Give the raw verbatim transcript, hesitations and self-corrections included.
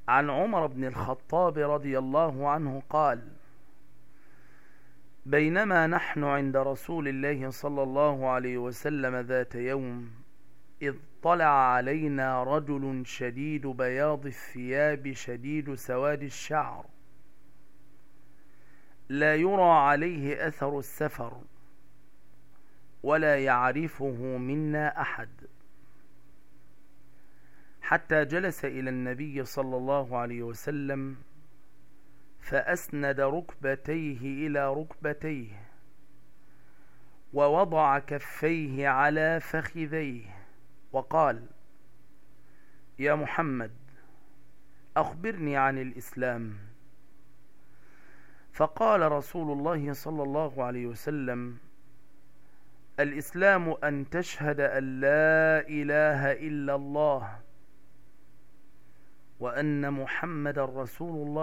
عن عمر بن الخطاب رضي الله عنه قال: بينما نحن عند رسول الله صلى الله عليه وسلم ذات يوم، إذ طلع علينا رجل شديد بياض الثياب شديد سواد الشعر، لا يرى عليه أثر السفر، ولا يعرفه منا أحد، حتى جلس إلى النبي صلى الله عليه وسلم فأسند ركبتيه إلى ركبتيه، ووضع كفيه على فخذيه، وقال: يا محمد، أخبرني عن الإسلام. فقال رسول الله صلى الله عليه وسلم: الإسلام أن تشهد أن لا إله إلا الله وأن محمد رسول الله